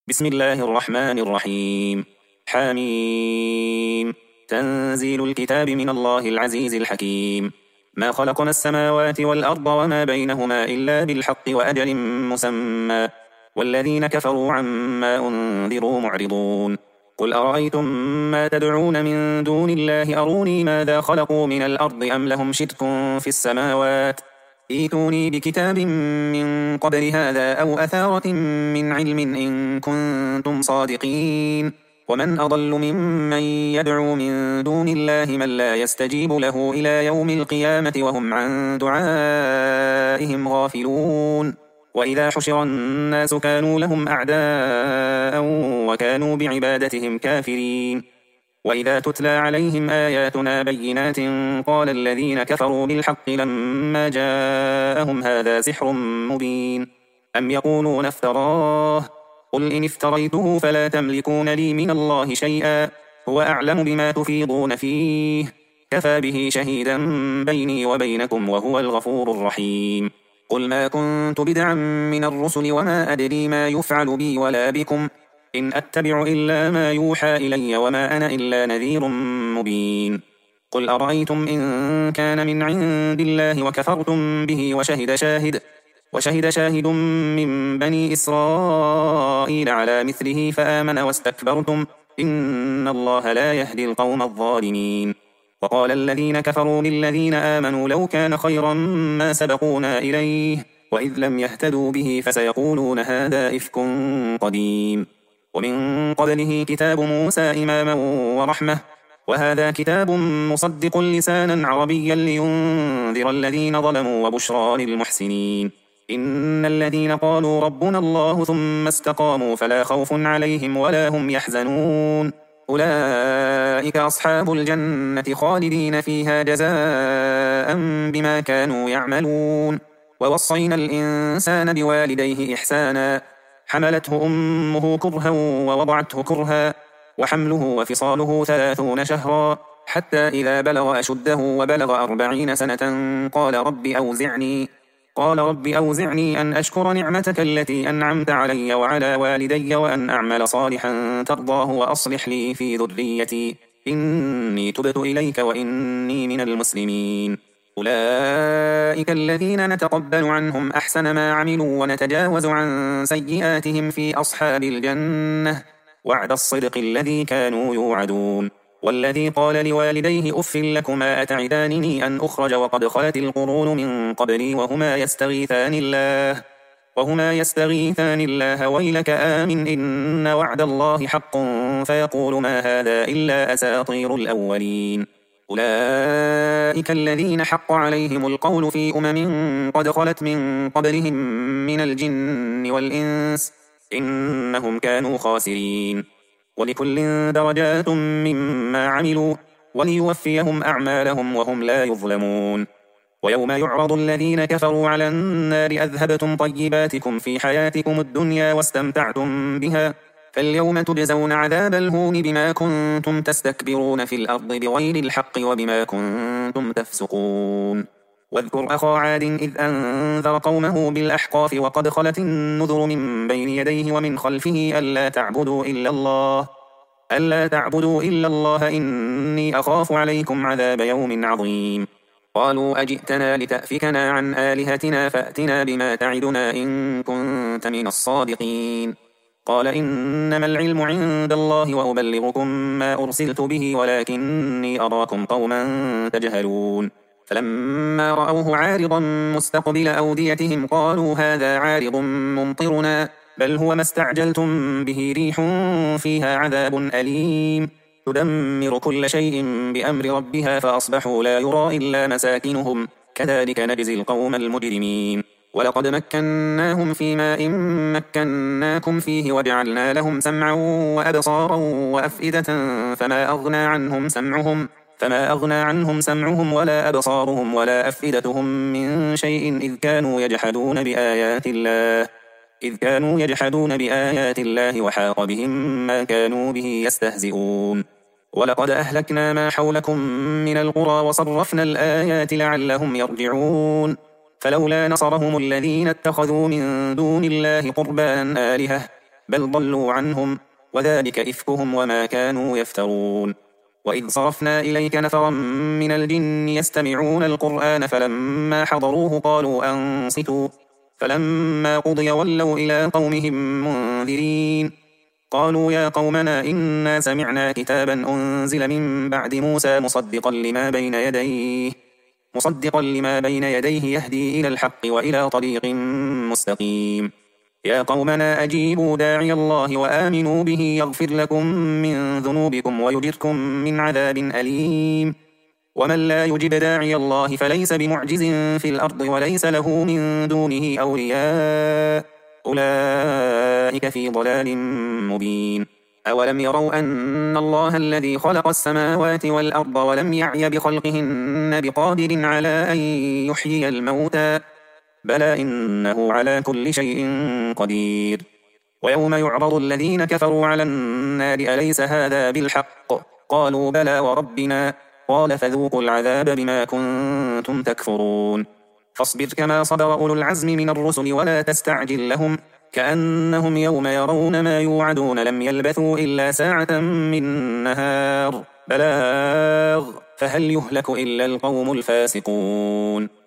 بسم الله الرحمن الرحيم. حميم. تنزيل الكتاب من الله العزيز الحكيم. ما خلقنا السماوات والأرض وما بينهما إلا بالحق وأجل مسمى، والذين كفروا عما أنذروا معرضون. قل أرأيتم ما تدعون من دون الله أروني ماذا خلقوا من الأرض أم لهم شرك في السماوات، ائتوني بكتاب من قبل هذا أو أثارة من علم إن كنتم صادقين. ومن أضل ممن يدعو من دون الله من لا يستجيب له إلى يوم القيامة وهم عن دعائهم غافلون. وإذا حشر الناس كانوا لهم أعداء وكانوا بعبادتهم كافرين. وإذا تتلى عليهم آياتنا بينات قال الذين كفروا بالحق لما جاءهم هذا سحر مبين. أم يقولون افتراه، قل إن افتريته فلا تملكون لي من الله شيئا، هو أعلم بما تفيضون فيه، كفى به شهيدا بيني وبينكم وهو الغفور الرحيم. قل ما كنت بدعا من الرسل وما أدري ما يفعل بي ولا بكم، إن أتبع إلا ما يوحى إلي وما أنا إلا نذير مبين. قل أرأيتم إن كان من عند الله وكفرتم به وشهد شاهد من بني إسرائيل على مثله فآمن واستكبرتم إن الله لا يهدي القوم الظالمين. وقال الذين كفروا للذين آمنوا لو كان خيرا ما سبقونا إليه وإذ لم يهتدوا به فسيقولون هذا إفك قديم. ومن قبله كتاب موسى إماما ورحمة، وهذا كتاب مصدق لسانا عربيا لينذر الذين ظلموا وبشرى للمحسنين. إن الذين قالوا ربنا الله ثم استقاموا فلا خوف عليهم ولا هم يحزنون، أولئك أصحاب الجنة خالدين فيها جزاء بما كانوا يعملون. ووصينا الإنسان بوالديه إحسانا، حملته أمه كرها ووضعته كرها، وحمله وفصاله 30 شهرا، حتى إذا بلغ أشده وبلغ 40 سنة قال رب أوزعني أن أشكر نعمتك التي أنعمت علي وعلى والدي وأن أعمل صالحا ترضاه وأصلح لي في ذريتي إني تبت إليك وإني من المسلمين. أولئك الذين نتقبل عنهم أحسن ما عملوا ونتجاوز عن سيئاتهم في أصحاب الجنة، وعد الصدق الذي كانوا يوعدون. والذي قال لوالديه أف لكما أتعدانني أن أخرج وقد خلت القرون من قبلي وهما يستغيثان الله ويلك آمن إن وعد الله حق فيقول ما هذا إلا أساطير الأولين. أولئك الذين حق عليهم القول في قد خلت من قبلهم من الجن والإنس إنهم كانوا خاسرين. ولكل درجات مما عملوا وليوفيهم أعمالهم وهم لا يظلمون. ويوم يعرض الذين كفروا على النار أذهبتم طيباتكم في حياتكم الدنيا واستمتعتم بها، فاليوم تجزون عذاب الهون بما كنتم تستكبرون في الأرض بغير الحق وبما كنتم تفسقون. واذكر أخا عاد إذ أنذر قومه بالأحقاف وقد خلت النذر من بين يديه ومن خلفه ألا تعبدوا إلا الله إني أخاف عليكم عذاب يوم عظيم. قالوا أجئتنا لتأفكنا عن آلهتنا فأتنا بما تعدنا إن كنت من الصادقين. قال إنما العلم عند الله وأبلغكم ما أرسلت به ولكني أراكم قوما تجهلون. فلما رأوه عارضا مستقبل أوديتهم قالوا هذا عارض ممطرنا بل هو ما استعجلتم به ريح فيها عذاب أليم تدمر كل شيء بأمر ربها فأصبحوا لا يرى إلا مساكنهم كذلك نجزي القوم المجرمين. ولقد مكناهم في ماء مكناكم فيه وجعلنا لهم سمعا وأبصارا وأفئدة فما أغنى عنهم سمعهم ولا أبصارهم ولا أفئدتهم من شيء إذ كانوا يجحدون بآيات الله وحاق بهم ما كانوا به يستهزئون. ولقد أهلكنا ما حولكم من القرى وصرفنا الآيات لعلهم يرجعون. فلولا نصرهم الذين اتخذوا من دون الله قربانا آلهة بل ضلوا عنهم وذلك إفكهم وما كانوا يفترون. وإذ صرفنا إليك نفرا من الجن يستمعون القرآن فلما حضروه قالوا أنصتوا فلما قضي ولوا إلى قومهم منذرين. قالوا يا قومنا إنا سمعنا كتابا أنزل من بعد موسى مصدقا لما بين يديه يهدي إلى الحق وإلى طريق مستقيم. يا قومنا أجيبوا داعي الله وآمنوا به يغفر لكم من ذنوبكم ويجركم من عذاب أليم. ومن لا يجب داعي الله فليس بمعجز في الأرض وليس له من دونه أولياء أولئك في ضلال مبين. أولم يروا أن الله الذي خلق السماوات والأرض ولم يعي بخلقهن بقادر على أن يحيي الموتى بلى إنه على كل شيء قدير. ويوم يعرض الذين كفروا على النار أليس هذا بالحق قالوا بلى وربنا قال فذوقوا العذاب بما كنتم تكفرون. فاصبر كما صبر أولو العزم من الرسل ولا تستعجل لهم كأنهم يوم يرون ما يوعدون لم يلبثوا إلا ساعة من نهار بلاغ فهل يهلك إلا القوم الفاسقون.